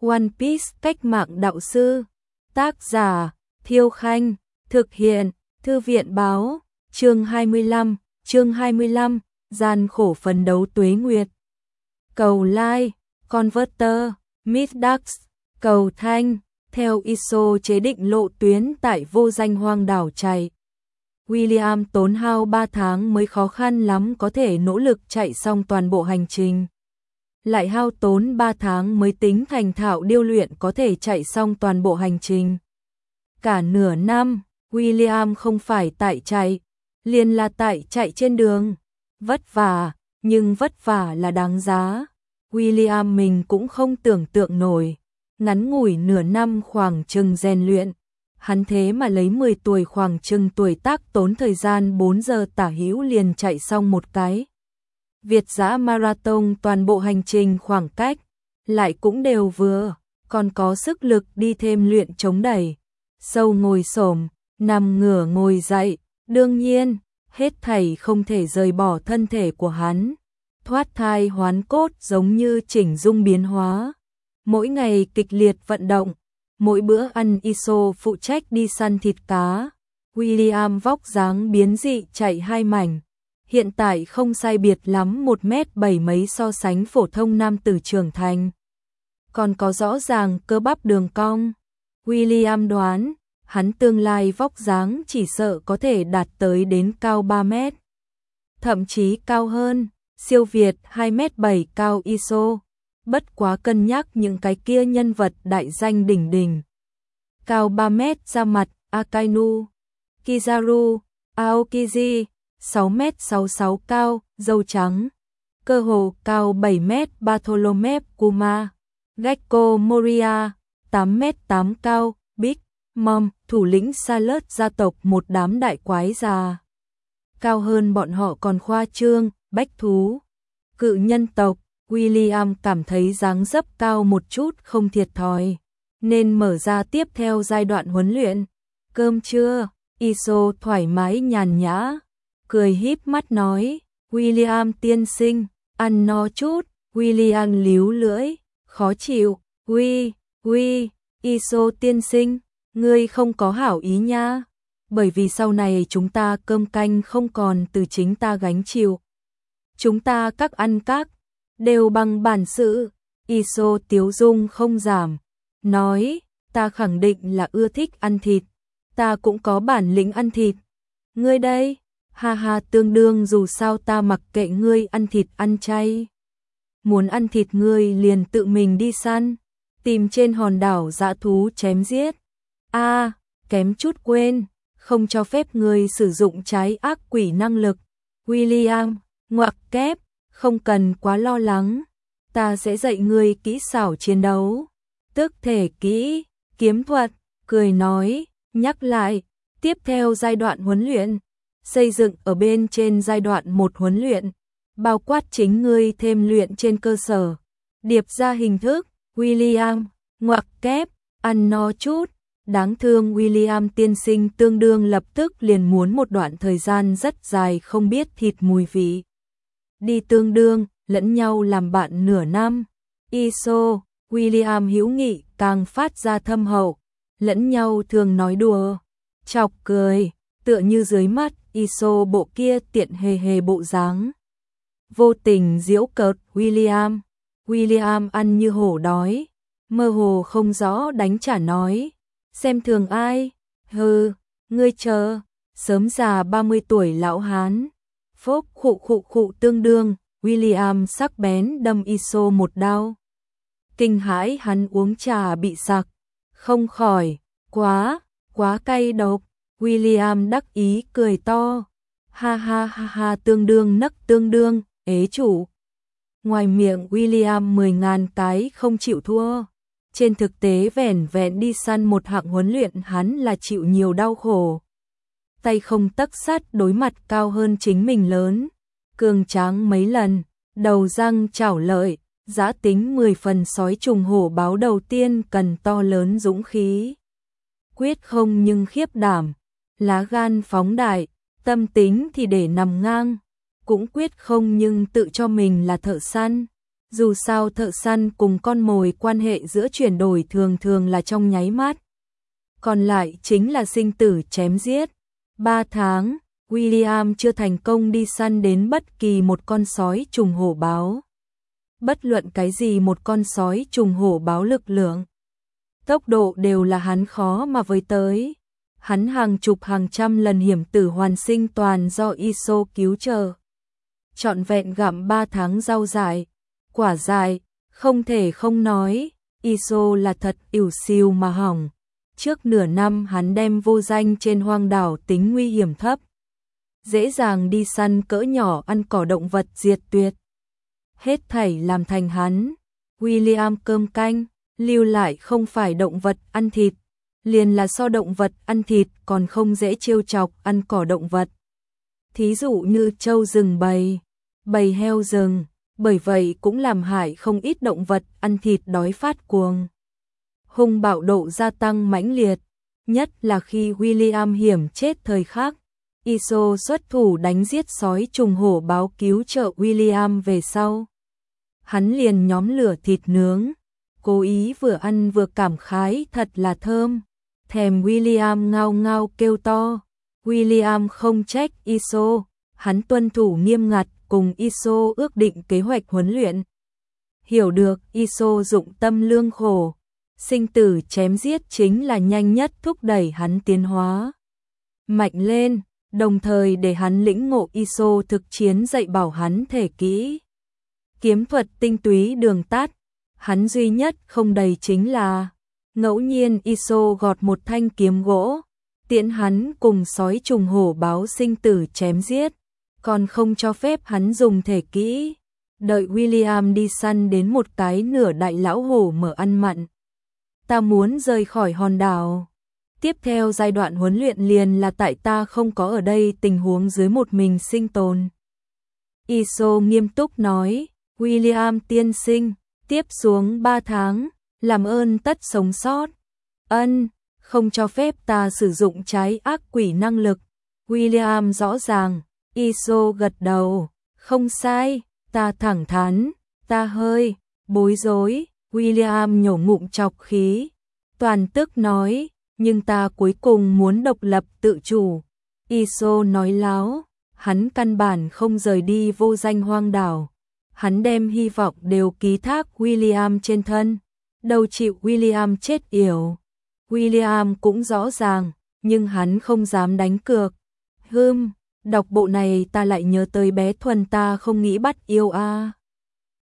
One Piece cách mạng đạo sư. Tác giả Thiêu Khanh. Thực hiện Thư viện báo. Chương 25, gian khổ phấn đấu tuế nguyệt. Cầu like, converter, Midax, cầu thanh, theo ISO chế định lộ tuyến tại vô danh hoang đảo chạy. William tốn hao 3 tháng mới khó khăn lắm có thể nỗ lực chạy xong toàn bộ hành trình. Lại hao tốn 3 tháng mới tính thành thạo điêu luyện có thể chạy xong toàn bộ hành trình. Cả nửa năm, William không phải tại chạy, liền là tại chạy trên đường. Vất vả, nhưng vất vả là đáng giá. William mình cũng không tưởng tượng nổi. Ngắn ngủi nửa năm khoảng chừng rèn luyện. Hắn thế mà lấy 10 tuổi khoảng chừng tuổi tác tốn thời gian 4 giờ tả hữu liền chạy xong một cái Việt dã marathon, toàn bộ hành trình khoảng cách lại cũng đều vừa, còn có sức lực đi thêm luyện chống đẩy, sâu ngồi xổm, nằm ngửa ngồi dậy, đương nhiên, hết thảy không thể rời bỏ thân thể của hắn. Thoát thai hoán cốt giống như chỉnh dung biến hóa. Mỗi ngày kịch liệt vận động, mỗi bữa ăn ISO phụ trách đi săn thịt cá. William vóc dáng biến dị chạy 2 mảnh. Hiện tại không sai biệt lắm 1m7 mấy so sánh phổ thông nam tử trưởng thành. Còn có rõ ràng cơ bắp đường cong. William đoán, hắn tương lai vóc dáng chỉ sợ có thể đạt tới đến cao 3 mét. Thậm chí cao hơn, siêu việt 2m7 cao ISO. Bất quá cân nhắc những cái kia nhân vật đại danh đỉnh đỉnh. Cao 3 mét ra mặt, Akainu, Kizaru, Aokiji, 6m66 cao, dâu trắng. Cơ hồ cao 7 mét Bartholomew Kuma, Gecko Moria, 8m8 cao, Big Mom, thủ lĩnh Salad gia tộc, một đám đại quái già. Cao hơn bọn họ còn khoa trương, bách thú, cự nhân tộc. William cảm thấy dáng dấp cao một chút không thiệt thòi, nên mở ra tiếp theo giai đoạn huấn luyện. Cơm trưa, ISO thoải mái nhàn nhã, cười híp mắt nói, William tiên sinh, ăn no chút. William líu lưỡi, khó chịu, ISO tiên sinh, ngươi không có hảo ý nha, bởi vì sau này chúng ta cơm canh không còn từ chính ta gánh chịu. Chúng ta các ăn các đều bằng bản sự. ISO tiếu dung không giảm, nói, ta khẳng định là ưa thích ăn thịt, ta cũng có bản lĩnh ăn thịt. Ngươi đây, ha ha, tương đương, dù sao ta mặc kệ ngươi ăn thịt ăn chay. Muốn ăn thịt ngươi liền tự mình đi săn, tìm trên hòn đảo dã thú chém giết. Kém chút quên, không cho phép ngươi sử dụng trái ác quỷ năng lực. William, ngoặc kép, không cần quá lo lắng, ta sẽ dạy ngươi kỹ xảo chiến đấu, tức thể kỹ, kiếm thuật, cười nói, nhắc lại, tiếp theo giai đoạn huấn luyện, xây dựng ở bên trên giai đoạn 1 huấn luyện, bao quát chính ngươi thêm luyện trên cơ sở, điệp ra hình thức. William, ngoặc kép, ăn no chút, đáng thương William tiên sinh tương đương lập tức liền muốn một đoạn thời gian rất dài không biết thịt mùi vị. Đi tương đương, lẫn nhau làm bạn nửa năm. ISO, William hữu nghị càng phát ra thâm hậu, lẫn nhau thường nói đùa, chọc cười, tựa như dưới mắt ISO bộ kia tiện hề hề bộ dáng. Vô tình giễu cợt William. William ăn như hổ đói, mơ hồ không rõ đánh trả nói, xem thường ai, hừ, ngươi chờ, sớm già 30 tuổi lão hán. Phốc khụ tương đương, William sắc bén đâm ISO một đao. Kinh hãi hắn uống trà bị sặc, không khỏi, quá cay độc. William đắc ý cười to, ha ha, tương đương nấc tương đương, ế chủ. Ngoài miệng William 10.000 cái không chịu thua, trên thực tế vẻn vẹn đi săn một hạng huấn luyện hắn là chịu nhiều đau khổ. Tay không tấc sắt, đối mặt cao hơn chính mình lớn, cường tráng mấy lần, đầu răng chảo lợi, dã tính 10 phần, sói trùng hổ báo đầu tiên cần to lớn dũng khí. Quyết không nhưng khiếp đảm, lá gan phóng đại, tâm tính thì để nằm ngang, cũng quyết không nhưng tự cho mình là thợ săn. Dù sao thợ săn cùng con mồi quan hệ giữa chuyển đổi thường thường là trong nháy mắt. Còn lại chính là sinh tử chém giết. 3 tháng, William chưa thành công đi săn đến bất kỳ một con sói trùng hổ báo. Bất luận cái gì một con sói trùng hổ báo lực lượng, tốc độ đều là hắn khó mà với tới. Hắn hàng chục hàng trăm lần hiểm tử hoàn sinh toàn do Iso cứu trợ. Trọn vẹn gặm 3 tháng rau dại, quả dại, không thể không nói, Iso là thật ỉu xìu mà hỏng. Trước nửa năm hắn đem vô danh trên hoang đảo tính nguy hiểm thấp. Dễ dàng đi săn cỡ nhỏ ăn cỏ động vật diệt tuyệt. Hết thảy làm thành hắn. William cơm canh, lưu lại không phải động vật ăn thịt, liền là so động vật ăn thịt còn không dễ trêu chọc ăn cỏ động vật. Thí dụ như trâu rừng bầy heo rừng, bởi vậy cũng làm hại không ít động vật ăn thịt đói phát cuồng. Hung bạo độ gia tăng mãnh liệt, nhất là khi William hiểm chết thời khắc. Iso xuất thủ đánh giết sói trùng hổ báo cứu trợ William về sau. Hắn liền nhóm lửa thịt nướng, cố ý vừa ăn vừa cảm khái thật là thơm. Thèm William ngao ngao kêu to. William không trách Iso, hắn tuân thủ nghiêm ngặt cùng Iso ước định kế hoạch huấn luyện. Hiểu được Iso dụng tâm lương khổ, sinh tử chém giết chính là nhanh nhất thúc đẩy hắn tiến hóa mạnh lên, đồng thời để hắn lĩnh ngộ Iso thực chiến dạy bảo hắn thể kỹ. Kiếm thuật tinh túy đường tắt, hắn duy nhất không đầy chính là ngẫu nhiên Iso gọt một thanh kiếm gỗ, tiễn hắn cùng sói trùng hổ báo sinh tử chém giết, còn không cho phép hắn dùng thể kỹ. Đợi William đi săn đến một cái nửa đại lão hổ mở ăn mặn. Ta muốn rời khỏi hòn đảo. Tiếp theo giai đoạn huấn luyện liền là tại ta không có ở đây tình huống dưới một mình sinh tồn. Iso nghiêm túc nói, William tiên sinh, tiếp xuống 3 tháng, làm ơn tất sống sót. Ân, không cho phép ta sử dụng trái ác quỷ năng lực. William rõ ràng, Iso gật đầu, không sai, ta thẳng thắn, ta hơi bối rối. William nhổ ngụm trọc khí, toàn tức nói, nhưng ta cuối cùng muốn độc lập tự chủ. Iso nói láo, hắn căn bản không rời đi vô danh hoang đảo. Hắn đem hy vọng đều ký thác William trên thân, đâu chịu William chết yểu. William cũng rõ ràng, nhưng hắn không dám đánh cược. Đọc bộ này ta lại nhớ tới bé Thuần ta không nghĩ bắt yêu a.